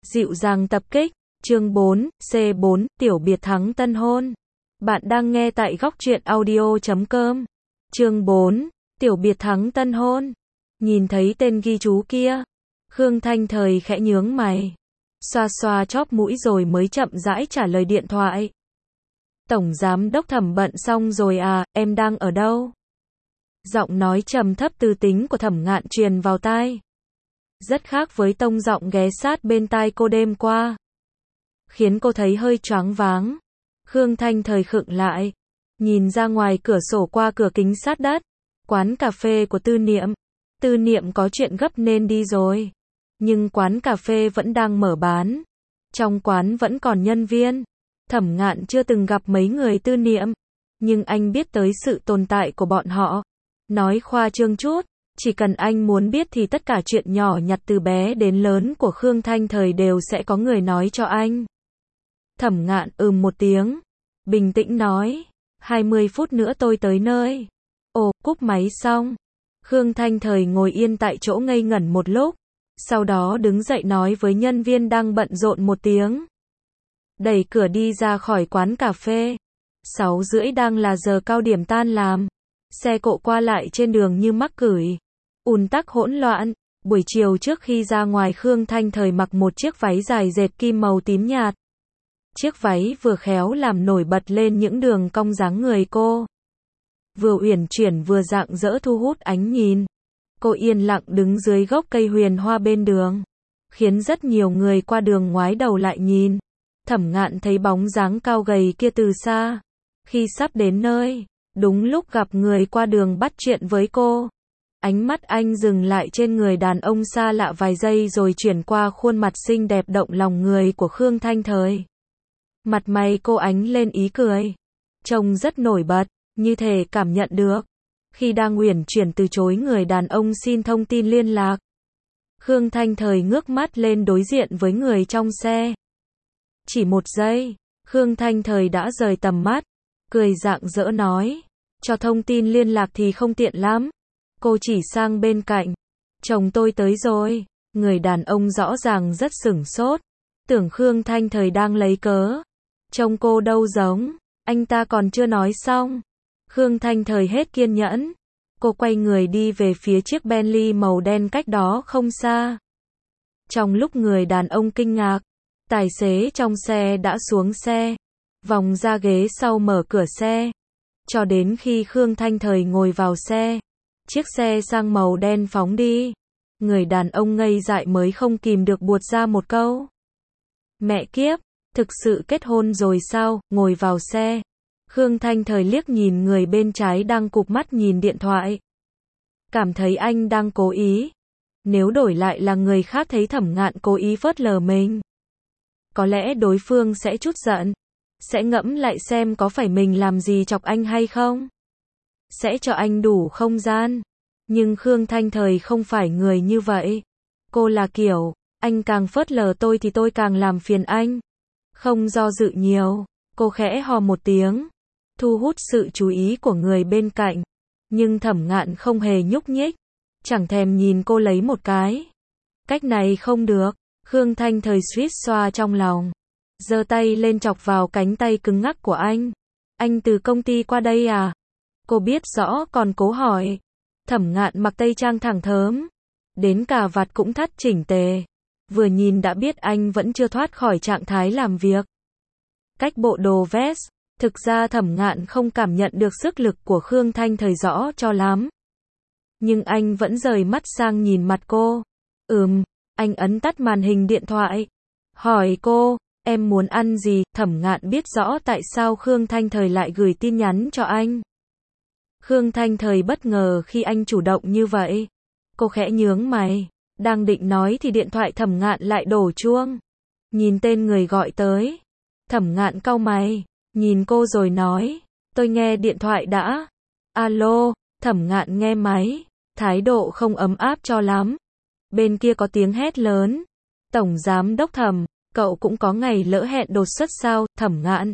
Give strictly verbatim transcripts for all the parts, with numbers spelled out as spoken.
Dịu dàng tập kích, chương bốn, C bốn, tiểu biệt thắng tân hôn. Bạn đang nghe tại góc truyện audio chấm com. Chương bốn, tiểu biệt thắng tân hôn. Nhìn thấy tên ghi chú kia, Khương Thanh Thời khẽ nhướng mày, xoa xoa chóp mũi rồi mới chậm rãi trả lời điện thoại. Tổng giám đốc Thẩm bận xong rồi à, em đang ở đâu? Giọng nói trầm thấp tư tính của Thẩm Ngạn truyền vào tai. Rất khác với tông giọng ghé sát bên tai cô đêm qua, khiến cô thấy hơi choáng váng. Khương Thanh Thời khựng lại, nhìn ra ngoài cửa sổ qua cửa kính sát đất, quán cà phê của Tư Niệm. Tư Niệm có chuyện gấp nên đi rồi, nhưng quán cà phê vẫn đang mở bán. Trong quán vẫn còn nhân viên. Thẩm Ngạn chưa từng gặp mấy người Tư Niệm, nhưng anh biết tới sự tồn tại của bọn họ. Nói khoa trương chút, chỉ cần anh muốn biết thì tất cả chuyện nhỏ nhặt từ bé đến lớn của Khương Thanh Thời đều sẽ có người nói cho anh. Thẩm Ngạn ừm một tiếng, bình tĩnh nói, hai mươi phút nữa tôi tới nơi. Ồ, cúp máy xong. Khương Thanh Thời ngồi yên tại chỗ ngây ngẩn một lúc, sau đó đứng dậy nói với nhân viên đang bận rộn một tiếng. Đẩy cửa đi ra khỏi quán cà phê. Sáu rưỡi đang là giờ cao điểm tan làm. Xe cộ qua lại trên đường như mắc cửi, ùn tắc hỗn loạn. Buổi chiều trước khi ra ngoài, Khương Thanh Thời mặc một chiếc váy dài dệt kim màu tím nhạt. Chiếc váy vừa khéo làm nổi bật lên những đường cong dáng người cô, vừa uyển chuyển vừa rạng rỡ thu hút ánh nhìn. Cô yên lặng đứng dưới gốc cây huyền hoa bên đường, khiến rất nhiều người qua đường ngoái đầu lại nhìn. Thẩm Ngạn thấy bóng dáng cao gầy kia từ xa. Khi sắp đến nơi, đúng lúc gặp người qua đường bắt chuyện với cô, ánh mắt anh dừng lại trên người đàn ông xa lạ vài giây rồi chuyển qua khuôn mặt xinh đẹp động lòng người của Khương Thanh Thời. Mặt mày cô ánh lên ý cười, trông rất nổi bật, như thể cảm nhận được. Khi đang uyển chuyển từ chối người đàn ông xin thông tin liên lạc, Khương Thanh Thời ngước mắt lên đối diện với người trong xe. Chỉ một giây, Khương Thanh Thời đã rời tầm mắt, cười rạng rỡ nói, cho thông tin liên lạc thì không tiện lắm. Cô chỉ sang bên cạnh. Chồng tôi tới rồi. Người đàn ông rõ ràng rất sửng sốt, tưởng Khương Thanh Thời đang lấy cớ. Chồng cô đâu giống, anh ta còn chưa nói xong. Khương Thanh Thời hết kiên nhẫn. Cô quay người đi về phía chiếc Bentley màu đen cách đó không xa. Trong lúc người đàn ông kinh ngạc, tài xế trong xe đã xuống xe, vòng ra ghế sau mở cửa xe. Cho đến khi Khương Thanh Thời ngồi vào xe, chiếc xe sang màu đen phóng đi. Người đàn ông ngây dại mới không kìm được buột ra một câu. Mẹ kiếp, thực sự kết hôn rồi sao? Ngồi vào xe, Khương Thanh Thời liếc nhìn người bên trái đang cụp mắt nhìn điện thoại. Cảm thấy anh đang cố ý. Nếu đổi lại là người khác thấy Thẩm Ngạn cố ý phớt lờ mình, có lẽ đối phương sẽ trút giận, sẽ ngẫm lại xem có phải mình làm gì chọc anh hay không, sẽ cho anh đủ không gian. Nhưng Khương Thanh Thời không phải người như vậy. Cô là kiểu, anh càng phớt lờ tôi thì tôi càng làm phiền anh. Không do dự nhiều, cô khẽ hò một tiếng, thu hút sự chú ý của người bên cạnh. Nhưng Thẩm Ngạn không hề nhúc nhích, chẳng thèm nhìn cô lấy một cái. Cách này không được. Khương Thanh Thời suýt xoa trong lòng, giơ tay lên chọc vào cánh tay cứng ngắc của anh. Anh từ công ty qua đây à? Cô biết rõ còn cố hỏi. Thẩm Ngạn mặc tây trang thẳng thớm, đến cà vạt cũng thắt chỉnh tề. Vừa nhìn đã biết anh vẫn chưa thoát khỏi trạng thái làm việc. Cách bộ đồ vest, thực ra Thẩm Ngạn không cảm nhận được sức lực của Khương Thanh Thời rõ cho lắm. Nhưng anh vẫn rời mắt sang nhìn mặt cô. Ừm, anh ấn tắt màn hình điện thoại, hỏi cô, em muốn ăn gì? Thẩm Ngạn biết rõ tại sao Khương Thanh Thời lại gửi tin nhắn cho anh. Khương Thanh Thời bất ngờ khi anh chủ động như vậy. Cô khẽ nhướng mày, đang định nói thì điện thoại Thẩm Ngạn lại đổ chuông. Nhìn tên người gọi tới, Thẩm Ngạn cau mày, nhìn cô rồi nói, tôi nghe điện thoại đã. Alo. Thẩm Ngạn nghe máy, thái độ không ấm áp cho lắm. Bên kia có tiếng hét lớn, Tổng Giám đốc Thẩm, cậu cũng có ngày lỡ hẹn đột xuất sao? Thẩm Ngạn,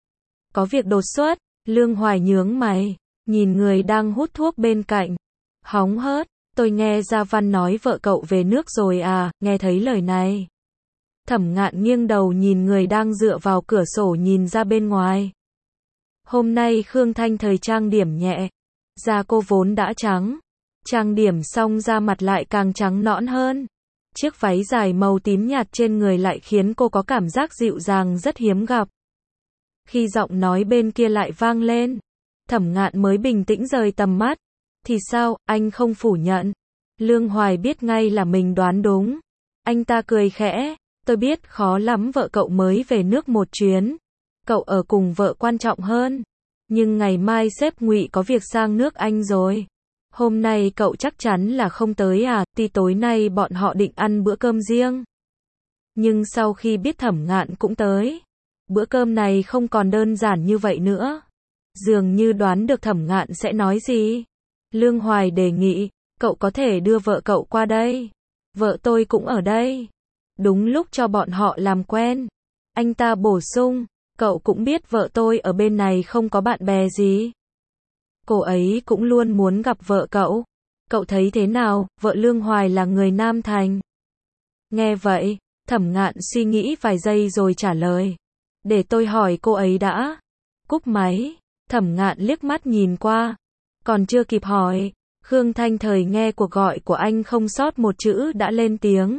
có việc đột xuất? Lương Hoài nhướng mày, nhìn người đang hút thuốc bên cạnh, hóng hớt, tôi nghe Gia Văn nói vợ cậu về nước rồi à? Nghe thấy lời này, Thẩm Ngạn nghiêng đầu nhìn người đang dựa vào cửa sổ nhìn ra bên ngoài. Hôm nay Khương Thanh Thời trang điểm nhẹ, da cô vốn đã trắng, trang điểm xong da mặt lại càng trắng nõn hơn. Chiếc váy dài màu tím nhạt trên người lại khiến cô có cảm giác dịu dàng rất hiếm gặp. Khi giọng nói bên kia lại vang lên, Thẩm Ngạn mới bình tĩnh rời tầm mắt. Thì sao, anh không phủ nhận? Lương Hoài biết ngay là mình đoán đúng. Anh ta cười khẽ, tôi biết khó lắm vợ cậu mới về nước một chuyến. Cậu ở cùng vợ quan trọng hơn. Nhưng ngày mai sếp Ngụy có việc sang nước Anh rồi. Hôm nay cậu chắc chắn là không tới à, tuy tối nay bọn họ định ăn bữa cơm riêng. Nhưng sau khi biết Thẩm Ngạn cũng tới, bữa cơm này không còn đơn giản như vậy nữa. Dường như đoán được Thẩm Ngạn sẽ nói gì. Lương Hoài đề nghị, cậu có thể đưa vợ cậu qua đây. Vợ tôi cũng ở đây. Đúng lúc cho bọn họ làm quen. Anh ta bổ sung, cậu cũng biết vợ tôi ở bên này không có bạn bè gì. Cô ấy cũng luôn muốn gặp vợ cậu. Cậu thấy thế nào, vợ Lương Hoài là người Nam Thành. Nghe vậy, Thẩm Ngạn suy nghĩ vài giây rồi trả lời. Để tôi hỏi cô ấy đã. Cúp máy, Thẩm Ngạn liếc mắt nhìn qua. Còn chưa kịp hỏi, Khương Thanh Thời nghe cuộc gọi của anh không sót một chữ đã lên tiếng.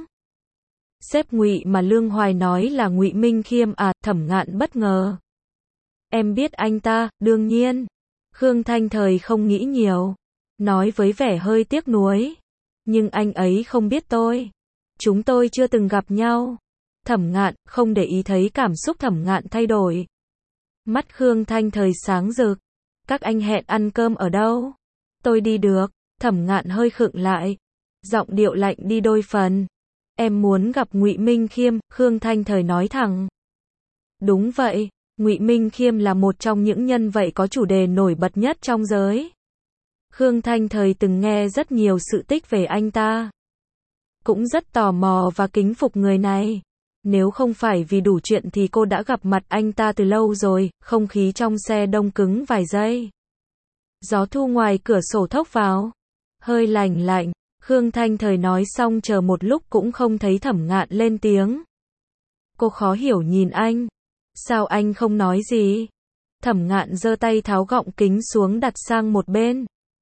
Sếp Ngụy mà Lương Hoài nói là Ngụy Minh Khiêm à, Thẩm Ngạn bất ngờ. Em biết anh ta, đương nhiên. Khương Thanh Thời không nghĩ nhiều, nói với vẻ hơi tiếc nuối. Nhưng anh ấy không biết tôi. Chúng tôi chưa từng gặp nhau. Thẩm Ngạn không để ý thấy cảm xúc Thẩm Ngạn thay đổi. Mắt Khương Thanh Thời sáng rực. Các anh hẹn ăn cơm ở đâu? Tôi đi được. Thẩm Ngạn hơi khựng lại. Giọng điệu lạnh đi đôi phần. Em muốn gặp Ngụy Minh Khiêm, Khương Thanh Thời nói thẳng. Đúng vậy, Ngụy Minh Khiêm là một trong những nhân vật có chủ đề nổi bật nhất trong giới. Khương Thanh Thời từng nghe rất nhiều sự tích về anh ta. Cũng rất tò mò và kính phục người này. Nếu không phải vì đủ chuyện thì cô đã gặp mặt anh ta từ lâu rồi, không khí trong xe đông cứng vài giây. Gió thu ngoài cửa sổ thốc vào. Hơi lạnh lạnh, Khương Thanh Thời nói xong chờ một lúc cũng không thấy Thẩm Ngạn lên tiếng. Cô khó hiểu nhìn anh. Sao anh không nói gì? Thẩm Ngạn giơ tay tháo gọng kính xuống đặt sang một bên.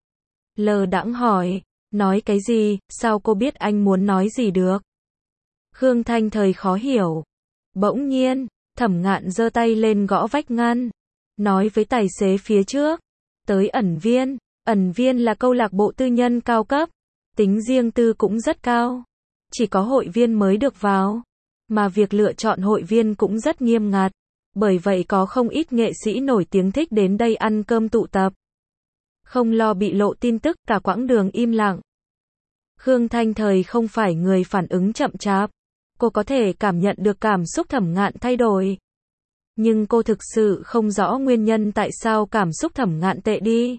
Lờ đãng hỏi, nói cái gì, sao cô biết anh muốn nói gì được? Khương Thanh Thời khó hiểu. Bỗng nhiên, Thẩm Ngạn giơ tay lên gõ vách ngăn. Nói với tài xế phía trước. Tới ẩn viên. Ẩn viên là câu lạc bộ tư nhân cao cấp. Tính riêng tư cũng rất cao. Chỉ có hội viên mới được vào. Mà việc lựa chọn hội viên cũng rất nghiêm ngặt. Bởi vậy có không ít nghệ sĩ nổi tiếng thích đến đây ăn cơm tụ tập. Không lo bị lộ tin tức, cả quãng đường im lặng. Khương Thanh Thời không phải người phản ứng chậm chạp. Cô có thể cảm nhận được cảm xúc Thẩm Ngạn thay đổi. Nhưng cô thực sự không rõ nguyên nhân tại sao cảm xúc Thẩm Ngạn tệ đi.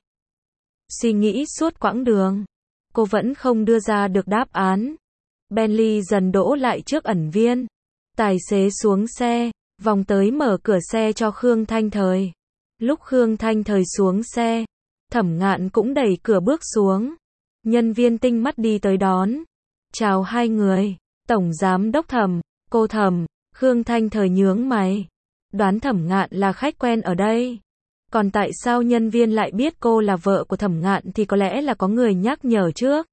Suy nghĩ suốt quãng đường, cô vẫn không đưa ra được đáp án. Bentley dần đỗ lại trước ẩn viên. Tài xế xuống xe, vòng tới mở cửa xe cho Khương Thanh Thời. Lúc Khương Thanh Thời xuống xe, Thẩm Ngạn cũng đẩy cửa bước xuống. Nhân viên tinh mắt đi tới đón. Chào hai người. Tổng giám đốc Thẩm, cô Thẩm. Khương Thanh Thời nhướng mày. Đoán Thẩm Ngạn là khách quen ở đây. Còn tại sao nhân viên lại biết cô là vợ của Thẩm Ngạn thì có lẽ là có người nhắc nhở trước.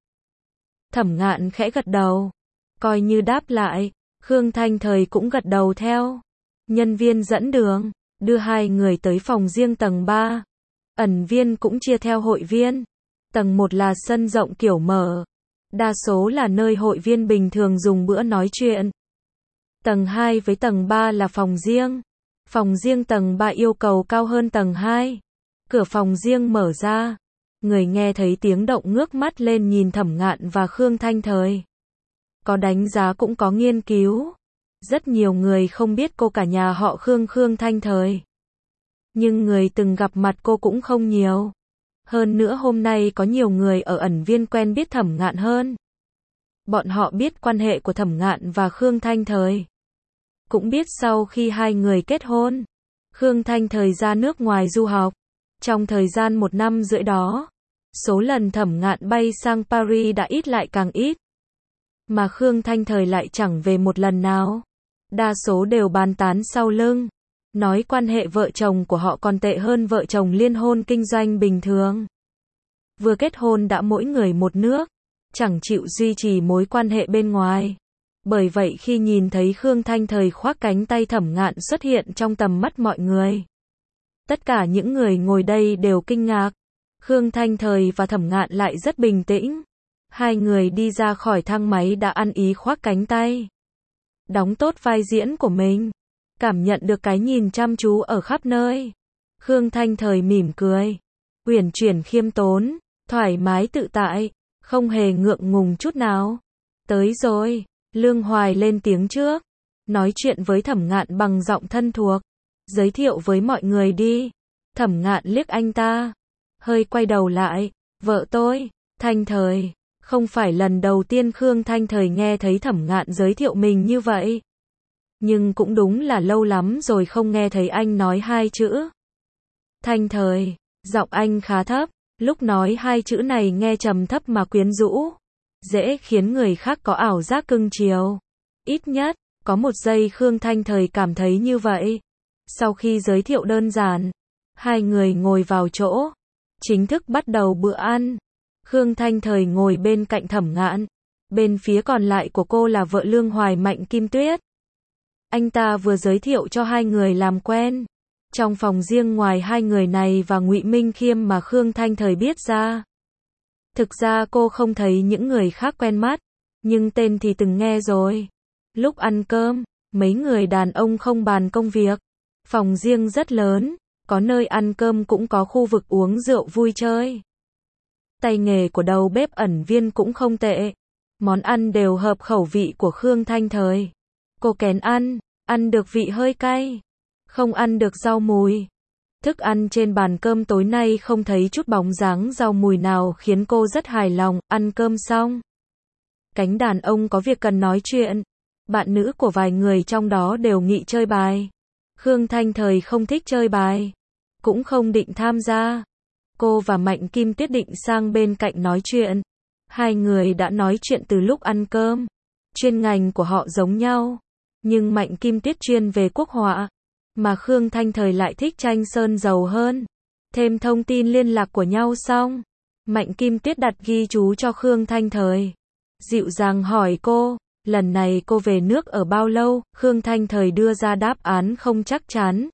Thẩm Ngạn khẽ gật đầu. Coi như đáp lại, Khương Thanh Thời cũng gật đầu theo. Nhân viên dẫn đường, đưa hai người tới phòng riêng tầng ba. Ẩn viên cũng chia theo hội viên. Tầng một là sân rộng kiểu mở. Đa số là nơi hội viên bình thường dùng bữa nói chuyện. Tầng hai với tầng ba là phòng riêng. Phòng riêng tầng ba yêu cầu cao hơn tầng hai. Cửa phòng riêng mở ra. Người nghe thấy tiếng động ngước mắt lên nhìn Thẩm Ngạn và Khương Thanh Thời. Có đánh giá cũng có nghiên cứu. Rất nhiều người không biết cô cả nhà họ Khương Khương Thanh Thời. Nhưng người từng gặp mặt cô cũng không nhiều. Hơn nữa hôm nay có nhiều người ở ẩn viên quen biết Thẩm Ngạn hơn. Bọn họ biết quan hệ của Thẩm Ngạn và Khương Thanh Thời. Cũng biết sau khi hai người kết hôn, Khương Thanh Thời ra nước ngoài du học. Trong thời gian một năm rưỡi đó, số lần Thẩm Ngạn bay sang Paris đã ít lại càng ít. Mà Khương Thanh Thời lại chẳng về một lần nào. Đa số đều bàn tán sau lưng. Nói quan hệ vợ chồng của họ còn tệ hơn vợ chồng liên hôn kinh doanh bình thường. Vừa kết hôn đã mỗi người một nước, chẳng chịu duy trì mối quan hệ bên ngoài. Bởi vậy khi nhìn thấy Khương Thanh Thời khoác cánh tay Thẩm Ngạn xuất hiện trong tầm mắt mọi người, tất cả những người ngồi đây đều kinh ngạc. Khương Thanh Thời và Thẩm Ngạn lại rất bình tĩnh. Hai người đi ra khỏi thang máy đã ăn ý khoác cánh tay, đóng tốt vai diễn của mình, cảm nhận được cái nhìn chăm chú ở khắp nơi. Khương Thanh Thời mỉm cười, uyển chuyển khiêm tốn, thoải mái tự tại, không hề ngượng ngùng chút nào. Tới rồi, Lương Hoài lên tiếng trước, nói chuyện với Thẩm Ngạn bằng giọng thân thuộc, giới thiệu với mọi người đi. Thẩm Ngạn liếc anh ta, hơi quay đầu lại, vợ tôi, Thanh Thời. Không phải lần đầu tiên Khương Thanh Thời nghe thấy Thẩm Ngạn giới thiệu mình như vậy. Nhưng cũng đúng là lâu lắm rồi không nghe thấy anh nói hai chữ Thanh Thời. Giọng anh khá thấp, lúc nói hai chữ này nghe trầm thấp mà quyến rũ, dễ khiến người khác có ảo giác cưng chiều. Ít nhất, có một giây Khương Thanh Thời cảm thấy như vậy. Sau khi giới thiệu đơn giản, hai người ngồi vào chỗ, chính thức bắt đầu bữa ăn. Khương Thanh Thời ngồi bên cạnh Thẩm Ngạn, bên phía còn lại của cô là vợ Lương Hoài Mạnh Kim Tuyết. Anh ta vừa giới thiệu cho hai người làm quen. Trong phòng riêng ngoài hai người này và Ngụy Minh Khiêm mà Khương Thanh Thời biết ra. Thực ra cô không thấy những người khác quen mắt, nhưng tên thì từng nghe rồi. Lúc ăn cơm, mấy người đàn ông không bàn công việc. Phòng riêng rất lớn, có nơi ăn cơm cũng có khu vực uống rượu vui chơi. Tay nghề của đầu bếp ẩn viên cũng không tệ. Món ăn đều hợp khẩu vị của Khương Thanh Thời. Cô kén ăn, ăn được vị hơi cay, không ăn được rau mùi. Thức ăn trên bàn cơm tối nay không thấy chút bóng dáng rau mùi nào khiến cô rất hài lòng. Ăn cơm xong, cánh đàn ông có việc cần nói chuyện. Bạn nữ của vài người trong đó đều nghị chơi bài. Khương Thanh Thời không thích chơi bài, cũng không định tham gia. Cô và Mạnh Kim Tuyết định sang bên cạnh nói chuyện. Hai người đã nói chuyện từ lúc ăn cơm. Chuyên ngành của họ giống nhau, nhưng Mạnh Kim Tuyết chuyên về quốc họa, mà Khương Thanh Thời lại thích tranh sơn dầu hơn. Thêm thông tin liên lạc của nhau xong, Mạnh Kim Tuyết đặt ghi chú cho Khương Thanh Thời. Dịu dàng hỏi cô, lần này cô về nước ở bao lâu? Khương Thanh Thời đưa ra đáp án không chắc chắn.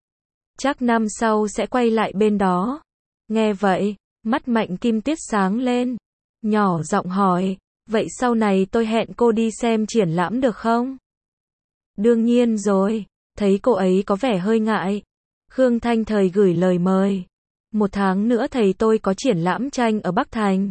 Chắc năm sau sẽ quay lại bên đó. Nghe vậy, mắt Mạnh Kim Tuyết sáng lên, nhỏ giọng hỏi, vậy sau này tôi hẹn cô đi xem triển lãm được không? Đương nhiên rồi. Thấy cô ấy có vẻ hơi ngại, Khương Thanh Thời gửi lời mời. Một tháng nữa thầy tôi có triển lãm tranh ở Bắc Thành.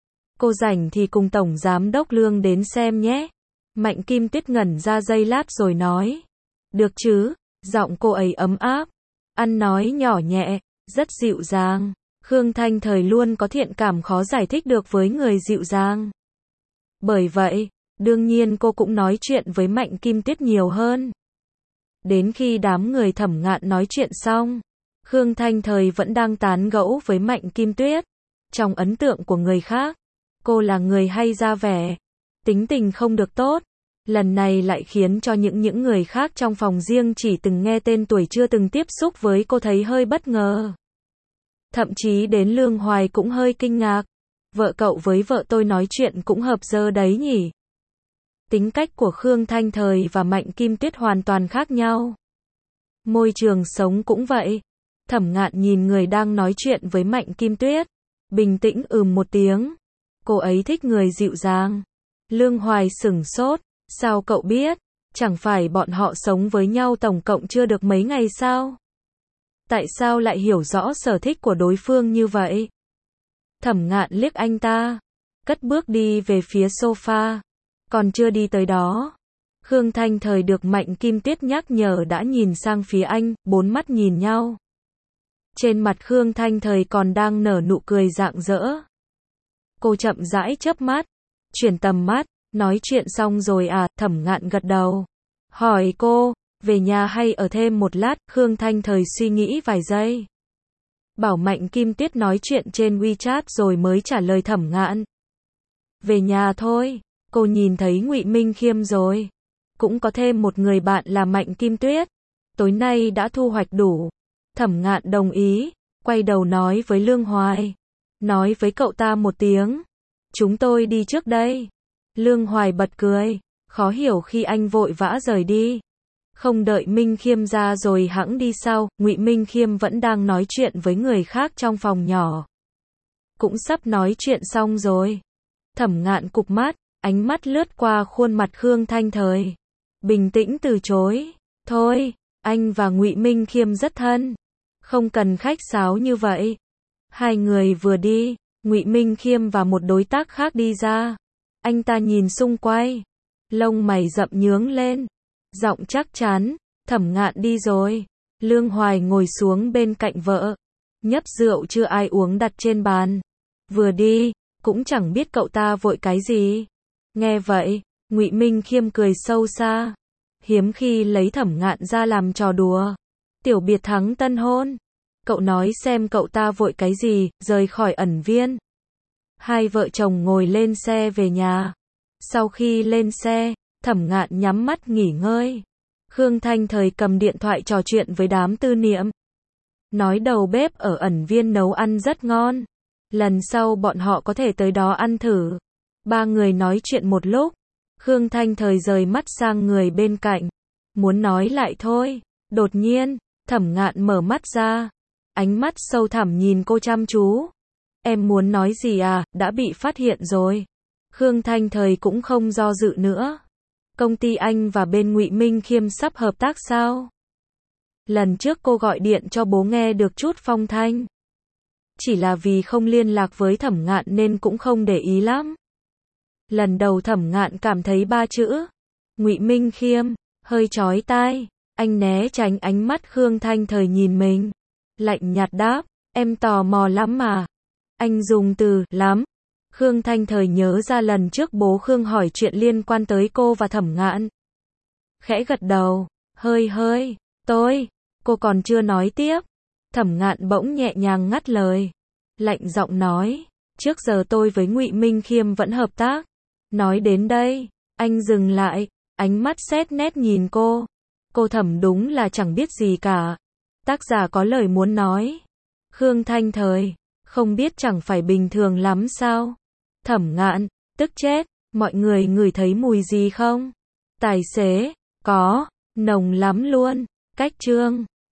Cô rảnh thì cùng Tổng Giám đốc Lương đến xem nhé. Mạnh Kim Tuyết ngẩn ra giây lát rồi nói. Được chứ, giọng cô ấy ấm áp, ăn nói nhỏ nhẹ, rất dịu dàng. Khương Thanh Thời luôn có thiện cảm khó giải thích được với người dịu dàng. Bởi vậy, đương nhiên cô cũng nói chuyện với Mạnh Kim Tuyết nhiều hơn. Đến khi đám người Thẩm Ngạn nói chuyện xong, Khương Thanh Thời vẫn đang tán gẫu với Mạnh Kim Tuyết. Trong ấn tượng của người khác, cô là người hay ra vẻ, tính tình không được tốt. Lần này lại khiến cho những những người khác trong phòng riêng chỉ từng nghe tên tuổi chưa từng tiếp xúc với cô thấy hơi bất ngờ. Thậm chí đến Lương Hoài cũng hơi kinh ngạc. Vợ cậu với vợ tôi nói chuyện cũng hợp dơ đấy nhỉ. Tính cách của Khương Thanh Thời và Mạnh Kim Tuyết hoàn toàn khác nhau. Môi trường sống cũng vậy. Thẩm Ngạn nhìn người đang nói chuyện với Mạnh Kim Tuyết, bình tĩnh ừm một tiếng. Cô ấy thích người dịu dàng. Lương Hoài sửng sốt, sao cậu biết? Chẳng phải bọn họ sống với nhau tổng cộng chưa được mấy ngày sao? Tại sao lại hiểu rõ sở thích của đối phương như vậy? Thẩm Ngạn liếc anh ta, cất bước đi về phía sofa. Còn chưa đi tới đó, Khương Thanh Thời được Mạnh Kim Tuyết nhắc nhở đã nhìn sang phía anh, bốn mắt nhìn nhau. Trên mặt Khương Thanh Thời còn đang nở nụ cười rạng rỡ. Cô chậm rãi chớp mắt, chuyển tầm mắt, nói chuyện xong rồi à? Thẩm Ngạn gật đầu, hỏi cô, về nhà hay ở thêm một lát? Khương Thanh Thời suy nghĩ vài giây, bảo Mạnh Kim Tuyết nói chuyện trên WeChat rồi mới trả lời Thẩm Ngạn. Về nhà thôi. Cô nhìn thấy Ngụy Minh Khiêm rồi. cũng có thêm một người bạn là Mạnh Kim Tuyết. Tối nay đã thu hoạch đủ. Thẩm Ngạn đồng ý, quay đầu nói với Lương Hoài. Nói với cậu ta một tiếng. Chúng tôi đi trước đây. Lương Hoài bật cười, khó hiểu khi anh vội vã rời đi. Không đợi Minh Khiêm ra rồi hẵng đi sau, Ngụy Minh Khiêm vẫn đang nói chuyện với người khác trong phòng nhỏ. Cũng sắp nói chuyện xong rồi. Thẩm Ngạn cụp mắt, ánh mắt lướt qua khuôn mặt Khương Thanh Thời. Bình tĩnh từ chối. Thôi, anh và Ngụy Minh Khiêm rất thân. Không cần khách sáo như vậy. Hai người vừa đi, Ngụy Minh Khiêm và một đối tác khác đi ra. Anh ta nhìn xung quanh. Lông mày rậm nhướng lên. Giọng chắc chắn, Thẩm Ngạn đi rồi. Lương Hoài ngồi xuống bên cạnh vợ. Nhấp rượu chưa ai uống đặt trên bàn. Vừa đi, cũng chẳng biết cậu ta vội cái gì. Nghe vậy, Ngụy Minh Khiêm cười sâu xa. Hiếm khi lấy Thẩm Ngạn ra làm trò đùa. Tiểu biệt thắng tân hôn. Cậu nói xem cậu ta vội cái gì, rời khỏi ẩn viên. Hai vợ chồng ngồi lên xe về nhà. Sau khi lên xe, Thẩm Ngạn nhắm mắt nghỉ ngơi. Khương Thanh Thời cầm điện thoại trò chuyện với đám tư niệm. Nói đầu bếp ở ẩn viên nấu ăn rất ngon. Lần sau bọn họ có thể tới đó ăn thử. Ba người nói chuyện một lúc. Khương Thanh Thời rời mắt sang người bên cạnh. Muốn nói lại thôi. Đột nhiên, Thẩm Ngạn mở mắt ra. Ánh mắt sâu thẳm nhìn cô chăm chú. Em muốn nói gì à, đã bị phát hiện rồi. Khương Thanh Thời cũng không do dự nữa. Công ty anh và bên Ngụy Minh Khiêm sắp hợp tác sao? Lần trước cô gọi điện cho bố nghe được chút phong thanh. Chỉ là vì không liên lạc với Thẩm Ngạn nên cũng không để ý lắm. Lần đầu Thẩm Ngạn cảm thấy ba chữ Ngụy Minh Khiêm hơi chói tai. Anh né tránh ánh mắt Khương Thanh Thời nhìn mình. Lạnh nhạt đáp, em tò mò lắm mà. Anh dùng từ lắm. Khương Thanh Thời nhớ ra lần trước bố Khương hỏi chuyện liên quan tới cô và Thẩm Ngạn. Khẽ gật đầu, hơi hơi, tôi, cô còn chưa nói tiếp. Thẩm Ngạn bỗng nhẹ nhàng ngắt lời. Lạnh giọng nói, trước giờ tôi với Ngụy Minh Khiêm vẫn hợp tác. Nói đến đây, anh dừng lại, ánh mắt xét nét nhìn cô. Cô Thẩm đúng là chẳng biết gì cả. Tác giả có lời muốn nói. Khương Thanh Thời, không biết chẳng phải bình thường lắm sao? Thẩm Ngạn, tức chết, mọi người ngửi thấy mùi gì không? Tài xế, có, nồng lắm luôn. Cách chương